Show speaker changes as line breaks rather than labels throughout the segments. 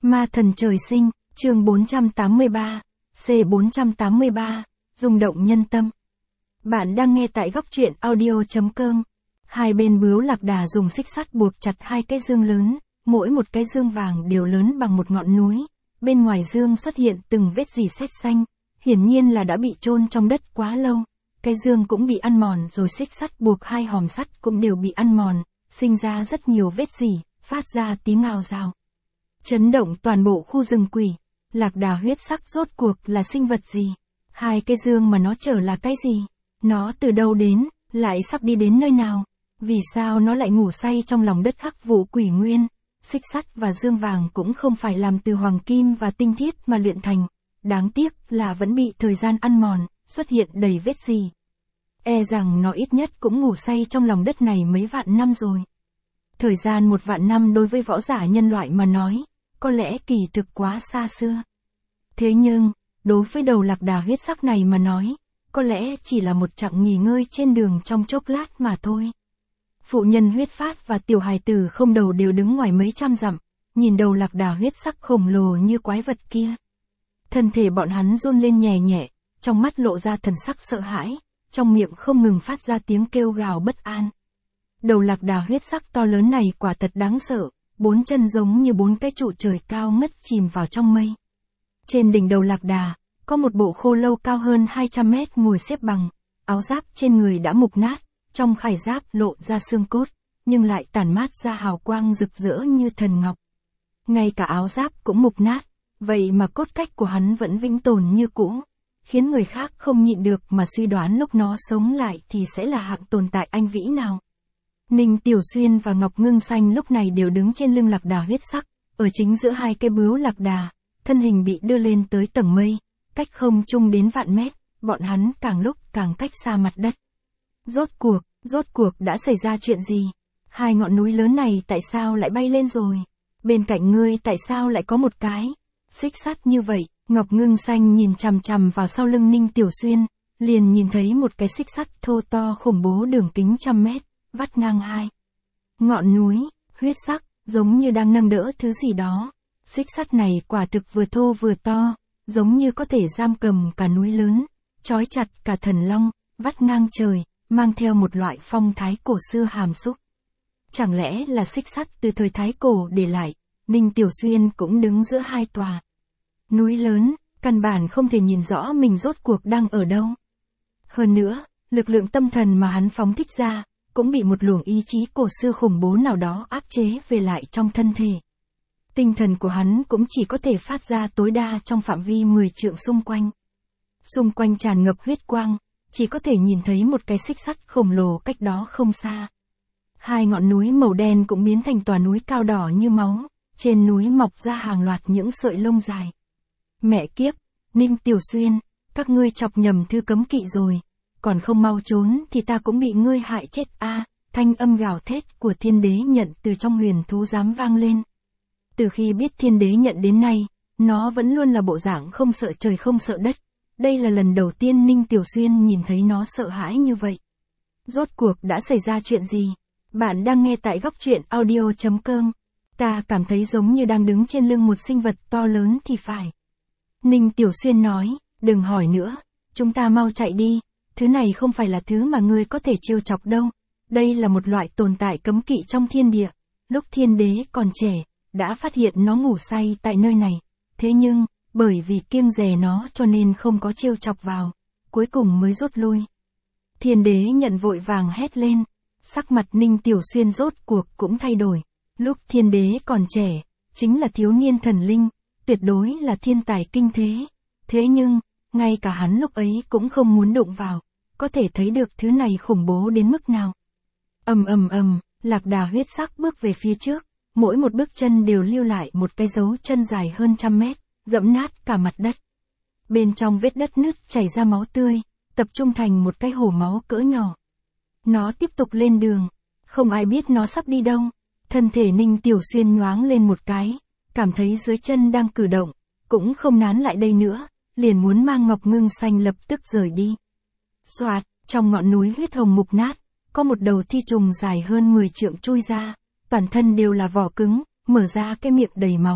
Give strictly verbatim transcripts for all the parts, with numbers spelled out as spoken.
Ma thần trời sinh, chương bốn trăm tám mươi ba, C bốn trăm tám mươi ba, rung động nhân tâm. Bạn đang nghe tại góc truyện audio chấm com. Hai bên bướu lạc đà dùng xích sắt buộc chặt hai cái dương lớn, mỗi một cái dương vàng đều lớn bằng một ngọn núi. Bên ngoài dương xuất hiện từng vết rỉ sét xanh, hiển nhiên là đã bị chôn trong đất quá lâu. Cái dương cũng bị ăn mòn rồi xích sắt buộc hai hòm sắt cũng đều bị ăn mòn, sinh ra rất nhiều vết rỉ, phát ra tiếng ào rào. Chấn động toàn bộ khu rừng quỷ. Lạc đà huyết sắc rốt cuộc là sinh vật gì? Hai cái dương mà nó chở là cái gì? Nó từ đâu đến, lại sắp đi đến nơi nào? Vì sao nó lại ngủ say trong lòng đất hắc vụ quỷ nguyên? Xích sắt và dương vàng cũng không phải làm từ hoàng kim và tinh thiết mà luyện thành. Đáng tiếc là vẫn bị thời gian ăn mòn, xuất hiện đầy vết rỉ. E rằng nó ít nhất cũng ngủ say trong lòng đất này mấy vạn năm rồi. Thời gian một vạn năm đối với võ giả nhân loại mà nói, có lẽ kỳ thực quá xa xưa. Thế nhưng, đối với đầu lạc đà huyết sắc này mà nói, có lẽ chỉ là một chặng nghỉ ngơi trên đường trong chốc lát mà thôi. Phụ nhân huyết phát và tiểu hài tử không đầu đều đứng ngoài mấy trăm dặm, nhìn đầu lạc đà huyết sắc khổng lồ như quái vật kia. Thân thể bọn hắn run lên nhẹ nhẹ, trong mắt lộ ra thần sắc sợ hãi, trong miệng không ngừng phát ra tiếng kêu gào bất an. Đầu lạc đà huyết sắc to lớn này quả thật đáng sợ, bốn chân giống như bốn cái trụ trời cao ngất chìm vào trong mây. Trên đỉnh đầu lạc đà, có một bộ khô lâu cao hơn hai trăm mét ngồi xếp bằng, áo giáp trên người đã mục nát, trong khải giáp lộ ra xương cốt, nhưng lại tản mát ra hào quang rực rỡ như thần ngọc. Ngay cả áo giáp cũng mục nát, vậy mà cốt cách của hắn vẫn vĩnh tồn như cũ, khiến người khác không nhịn được mà suy đoán lúc nó sống lại thì sẽ là hạng tồn tại anh vĩ nào. Ninh Tiểu Xuyên và Ngọc Ngưng Xanh lúc này đều đứng trên lưng lạc đà huyết sắc, ở chính giữa hai cái bướu lạc đà, thân hình bị đưa lên tới tầng mây, cách không trung đến vạn mét, bọn hắn càng lúc càng cách xa mặt đất. Rốt cuộc, rốt cuộc đã xảy ra chuyện gì? Hai ngọn núi lớn này tại sao lại bay lên rồi? Bên cạnh ngươi tại sao lại có một cái xích sắt như vậy? Ngọc Ngưng Xanh nhìn chằm chằm vào sau lưng Ninh Tiểu Xuyên, liền nhìn thấy một cái xích sắt thô to khủng bố đường kính trăm mét, vắt ngang hai ngọn núi, huyết sắc, giống như đang nâng đỡ thứ gì đó. Xích sắt này quả thực vừa thô vừa to, giống như có thể giam cầm cả núi lớn, trói chặt cả thần long, vắt ngang trời, mang theo một loại phong thái cổ xưa hàm xúc. Chẳng lẽ là xích sắt từ thời Thái Cổ để lại? Ninh Tiểu Xuyên cũng đứng giữa hai tòa núi lớn, căn bản không thể nhìn rõ mình rốt cuộc đang ở đâu. Hơn nữa, lực lượng tâm thần mà hắn phóng thích ra, cũng bị một luồng ý chí cổ xưa khủng bố nào đó áp chế về lại trong thân thể. Tinh thần của hắn cũng chỉ có thể phát ra tối đa trong phạm vi mười trượng xung quanh. Xung quanh tràn ngập huyết quang, chỉ có thể nhìn thấy một cái xích sắt khổng lồ cách đó không xa. Hai ngọn núi màu đen cũng biến thành tòa núi cao đỏ như máu, trên núi mọc ra hàng loạt những sợi lông dài. Mẹ kiếp, Ninh Tiểu Xuyên, các ngươi chọc nhầm thư cấm kỵ rồi. Còn không mau trốn thì ta cũng bị ngươi hại chết a. À, thanh âm gào thét của thiên đế nhận từ trong huyền thú giám vang lên. Từ khi biết thiên đế nhận đến nay, nó vẫn luôn là bộ dạng không sợ trời không sợ đất. Đây là lần đầu tiên Ninh Tiểu Xuyên nhìn thấy nó sợ hãi như vậy. Rốt cuộc đã xảy ra chuyện gì? Bạn đang nghe tại góc truyện audio chấm com. Ta cảm thấy giống như đang đứng trên lưng một sinh vật to lớn thì phải. Ninh Tiểu Xuyên nói, đừng hỏi nữa, chúng ta mau chạy đi. Thứ này không phải là thứ mà ngươi có thể trêu chọc đâu. Đây là một loại tồn tại cấm kỵ trong thiên địa. Lúc thiên đế còn trẻ, đã phát hiện nó ngủ say tại nơi này. Thế nhưng, bởi vì kiêng dè nó cho nên không có trêu chọc vào. Cuối cùng mới rút lui. Thiên đế nhận vội vàng hét lên. Sắc mặt Ninh Tiểu Xuyên rốt cuộc cũng thay đổi. Lúc thiên đế còn trẻ, chính là thiếu niên thần linh, tuyệt đối là thiên tài kinh thế. Thế nhưng, ngay cả hắn lúc ấy cũng không muốn đụng vào. Có thể thấy được thứ này khủng bố đến mức nào. Ầm ầm ầm, lạc đà huyết sắc bước về phía trước, mỗi một bước chân đều lưu lại một cái dấu chân dài hơn trăm mét, dẫm nát cả mặt đất. Bên trong vết đất nứt chảy ra máu tươi, tập trung thành một cái hồ máu cỡ nhỏ. Nó tiếp tục lên đường, không ai biết nó sắp đi đâu. Thân thể Ninh Tiểu Xuyên nhoáng lên một cái, cảm thấy dưới chân đang cử động, cũng không nán lại đây nữa, liền muốn mang Ngọc Ngưng Xanh lập tức rời đi. Soạt, trong ngọn núi huyết hồng mục nát, có một đầu thi trùng dài hơn mười trượng chui ra, toàn thân đều là vỏ cứng, mở ra cái miệng đầy máu,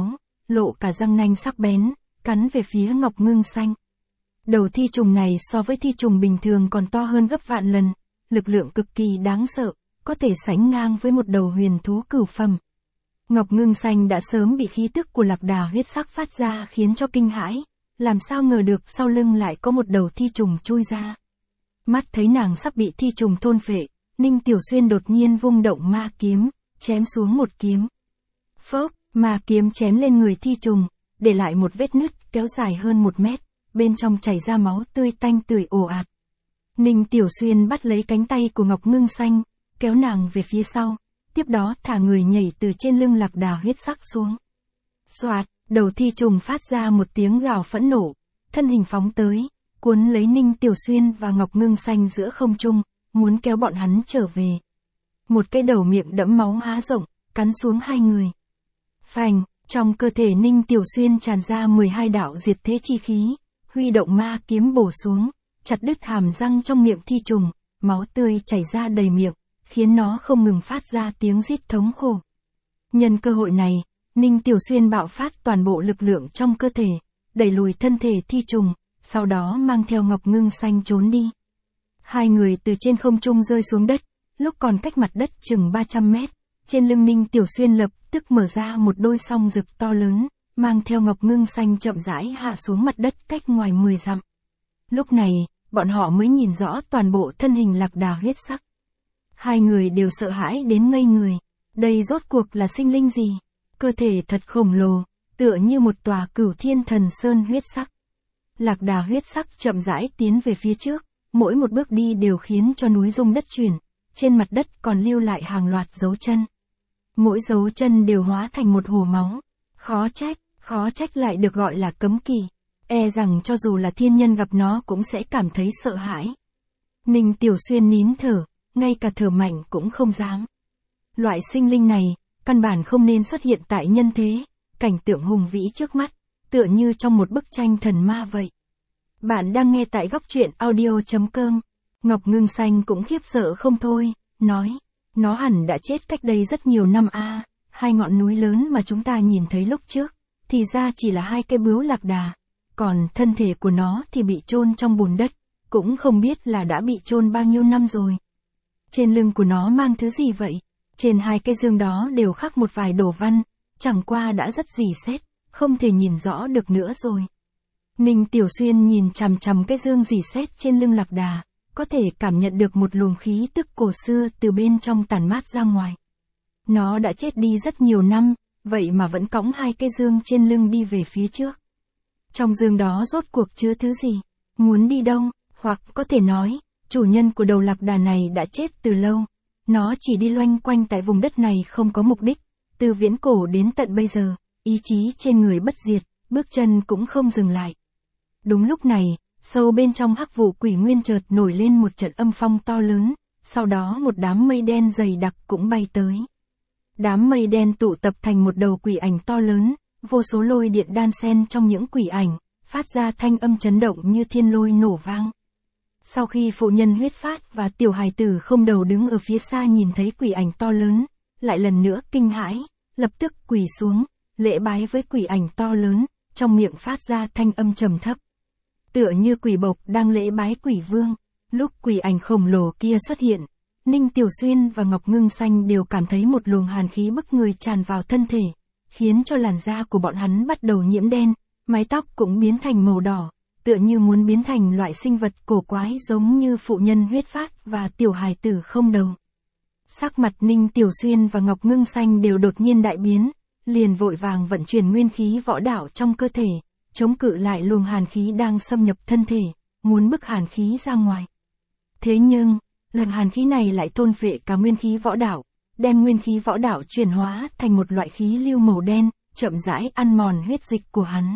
lộ cả răng nanh sắc bén, cắn về phía Ngọc Ngưng Xanh. Đầu thi trùng này so với thi trùng bình thường còn to hơn gấp vạn lần, lực lượng cực kỳ đáng sợ, có thể sánh ngang với một đầu huyền thú cửu phẩm. Ngọc Ngưng Xanh đã sớm bị khí tức của lạc đà huyết sắc phát ra khiến cho kinh hãi, làm sao ngờ được sau lưng lại có một đầu thi trùng chui ra. Mắt thấy nàng sắp bị thi trùng thôn phệ, Ninh Tiểu Xuyên đột nhiên vung động ma kiếm, chém xuống một kiếm. Phốc, ma kiếm chém lên người thi trùng, để lại một vết nứt kéo dài hơn một mét, bên trong chảy ra máu tươi tanh tưởi ồ ạt. Ninh Tiểu Xuyên bắt lấy cánh tay của Ngọc Ngưng Xanh, kéo nàng về phía sau, tiếp đó thả người nhảy từ trên lưng lạc đà huyết sắc xuống. Xoạt, đầu thi trùng phát ra một tiếng gào phẫn nộ, thân hình phóng tới, cuốn lấy Ninh Tiểu Xuyên và Ngọc Ngưng Xanh giữa không trung, muốn kéo bọn hắn trở về. Một cái đầu miệng đẫm máu há rộng, cắn xuống hai người. Phành, trong cơ thể Ninh Tiểu Xuyên tràn ra mười hai đạo diệt thế chi khí, huy động ma kiếm bổ xuống, chặt đứt hàm răng trong miệng thi trùng, máu tươi chảy ra đầy miệng, khiến nó không ngừng phát ra tiếng rít thống khổ. Nhân cơ hội này, Ninh Tiểu Xuyên bạo phát toàn bộ lực lượng trong cơ thể, đẩy lùi thân thể thi trùng, sau đó mang theo Ngọc Ngưng Xanh trốn đi. Hai người từ trên không trung rơi xuống đất, lúc còn cách mặt đất chừng ba trăm mét, trên lưng Ninh Tiểu Xuyên lập tức mở ra một đôi song rực to lớn, mang theo Ngọc Ngưng Xanh chậm rãi hạ xuống mặt đất cách ngoài mười dặm. Lúc này, bọn họ mới nhìn rõ toàn bộ thân hình lạc đà huyết sắc. Hai người đều sợ hãi đến ngây người. Đây rốt cuộc là sinh linh gì? Cơ thể thật khổng lồ, tựa như một tòa cửu thiên thần sơn huyết sắc. Lạc đà huyết sắc chậm rãi tiến về phía trước, mỗi một bước đi đều khiến cho núi rung đất chuyển, trên mặt đất còn lưu lại hàng loạt dấu chân. Mỗi dấu chân đều hóa thành một hồ máu. Khó trách, khó trách lại được gọi là cấm kỵ. E rằng cho dù là thiên nhân gặp nó cũng sẽ cảm thấy sợ hãi. Ninh Tiểu Xuyên nín thở, ngay cả thở mạnh cũng không dám. Loại sinh linh này, căn bản không nên xuất hiện tại nhân thế, cảnh tượng hùng vĩ trước mắt, tựa như trong một bức tranh thần ma vậy. Bạn đang nghe tại góc truyện audio chấm com. Ngọc Ngưng Xanh cũng khiếp sợ không thôi, nói, nó hẳn đã chết cách đây rất nhiều năm a. À, hai ngọn núi lớn mà chúng ta nhìn thấy lúc trước, thì ra chỉ là hai cái bướu lạc đà, còn thân thể của nó thì bị chôn trong bùn đất, cũng không biết là đã bị chôn bao nhiêu năm rồi. Trên lưng của nó mang thứ gì vậy? Trên hai cái dương đó đều khắc một vài đồ văn, chẳng qua đã rất rỉ sét, không thể nhìn rõ được nữa rồi. Ninh Tiểu Xuyên nhìn chằm chằm cái dương rỉ sét trên lưng lạc đà, có thể cảm nhận được một luồng khí tức cổ xưa từ bên trong tản mát ra ngoài. Nó đã chết đi rất nhiều năm, vậy mà vẫn cõng hai cái dương trên lưng đi về phía trước. Trong dương đó rốt cuộc chứa thứ gì? Muốn đi đâu? Hoặc có thể nói, chủ nhân của đầu lạc đà này đã chết từ lâu. Nó chỉ đi loanh quanh tại vùng đất này không có mục đích, từ viễn cổ đến tận bây giờ, ý chí trên người bất diệt, bước chân cũng không dừng lại. Đúng lúc này, sâu bên trong hắc vụ quỷ nguyên chợt nổi lên một trận âm phong to lớn, sau đó một đám mây đen dày đặc cũng bay tới. Đám mây đen tụ tập thành một đầu quỷ ảnh to lớn, vô số lôi điện đan xen trong những quỷ ảnh, phát ra thanh âm chấn động như thiên lôi nổ vang. Sau khi phụ nhân huyết phát và tiểu hài tử không đầu đứng ở phía xa nhìn thấy quỷ ảnh to lớn, lại lần nữa kinh hãi, lập tức quỳ xuống, lễ bái với quỷ ảnh to lớn, trong miệng phát ra thanh âm trầm thấp. Tựa như quỷ bộc đang lễ bái quỷ vương. Lúc quỷ ảnh khổng lồ kia xuất hiện, Ninh Tiểu Xuyên và Ngọc Ngưng Xanh đều cảm thấy một luồng hàn khí bức người tràn vào thân thể, khiến cho làn da của bọn hắn bắt đầu nhiễm đen, mái tóc cũng biến thành màu đỏ, tựa như muốn biến thành loại sinh vật cổ quái giống như phụ nhân huyết phát và tiểu hài tử không đầu. Sắc mặt Ninh Tiểu Xuyên và Ngọc Ngưng Xanh đều đột nhiên đại biến, liền vội vàng vận chuyển nguyên khí võ đạo trong cơ thể, chống cự lại luồng hàn khí đang xâm nhập thân thể, muốn bức hàn khí ra ngoài. Thế nhưng, lần hàn khí này lại thôn phệ cả nguyên khí võ đạo, đem nguyên khí võ đạo chuyển hóa thành một loại khí lưu màu đen, chậm rãi ăn mòn huyết dịch của hắn.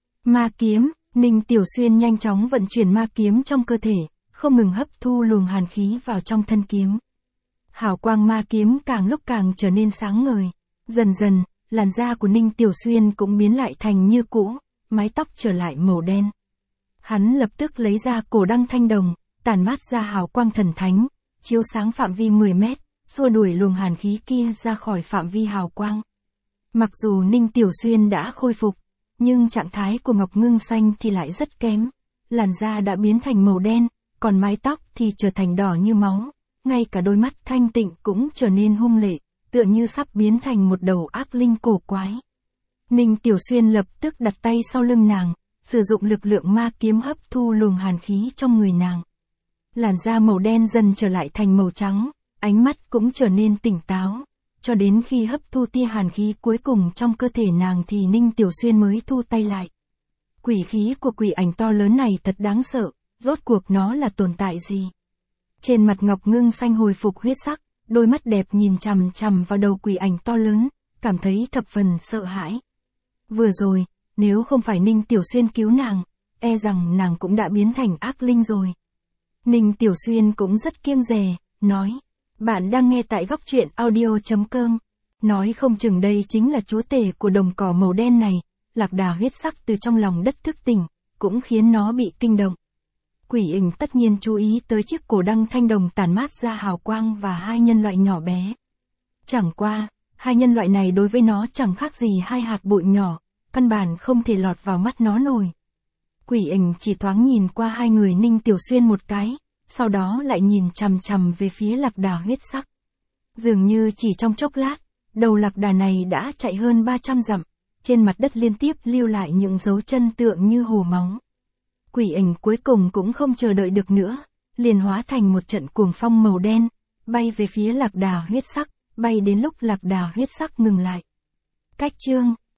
Ma kiếm, Ninh Tiểu Xuyên nhanh chóng vận chuyển ma kiếm trong cơ thể, không ngừng hấp thu luồng hàn khí vào trong thân kiếm. Hào quang ma kiếm càng lúc càng trở nên sáng ngời, dần dần, làn da của Ninh Tiểu Xuyên cũng biến lại thành như cũ, mái tóc trở lại màu đen. Hắn lập tức lấy ra cổ đăng thanh đồng, tản mát ra hào quang thần thánh, chiếu sáng phạm vi mười mét, xua đuổi luồng hàn khí kia ra khỏi phạm vi hào quang. Mặc dù Ninh Tiểu Xuyên đã khôi phục, nhưng trạng thái của Ngọc Ngưng Xanh thì lại rất kém. Làn da đã biến thành màu đen, còn mái tóc thì trở thành đỏ như máu. Ngay cả đôi mắt thanh tịnh cũng trở nên hung lệ, tựa như sắp biến thành một đầu ác linh cổ quái. Ninh Tiểu Xuyên lập tức đặt tay sau lưng nàng, sử dụng lực lượng ma kiếm hấp thu luồng hàn khí trong người nàng. Làn da màu đen dần trở lại thành màu trắng, ánh mắt cũng trở nên tỉnh táo. Cho đến khi hấp thu tia hàn khí cuối cùng trong cơ thể nàng thì Ninh Tiểu Xuyên mới thu tay lại. Quỷ khí của quỷ ảnh to lớn này thật đáng sợ, rốt cuộc nó là tồn tại gì? Trên mặt Ngọc Ngưng Xanh hồi phục huyết sắc, đôi mắt đẹp nhìn chằm chằm vào đầu quỷ ảnh to lớn, cảm thấy thập phần sợ hãi. Vừa rồi, nếu không phải Ninh Tiểu Xuyên cứu nàng, e rằng nàng cũng đã biến thành ác linh rồi. Ninh Tiểu Xuyên cũng rất kiêng dè, nói, bạn đang nghe tại góc truyện audio chấm com. Nói không chừng đây chính là chúa tể của đồng cỏ màu đen này. Lạc Đà huyết sắc từ trong lòng đất thức tỉnh, cũng khiến nó bị kinh động. Quỷ ảnh tất nhiên chú ý tới chiếc cổ đăng thanh đồng tản mát ra hào quang và hai nhân loại nhỏ bé. Chẳng qua, hai nhân loại này đối với nó chẳng khác gì hai hạt bụi nhỏ, căn bản không thể lọt vào mắt nó nổi. Quỷ ảnh chỉ thoáng nhìn qua hai người Ninh Tiểu Xuyên một cái, sau đó lại nhìn chằm chằm về phía Lạc Đà huyết sắc. Dường như chỉ trong chốc lát, đầu Lạc Đà này đã chạy hơn ba trăm dặm, trên mặt đất liên tiếp lưu lại những dấu chân tựa như hồ máu. Quỷ ảnh cuối cùng cũng không chờ đợi được nữa, liền hóa thành một trận cuồng phong màu đen, bay về phía Lạc Đà huyết sắc, bay đến lúc Lạc Đà huyết sắc ngừng lại. Cách chương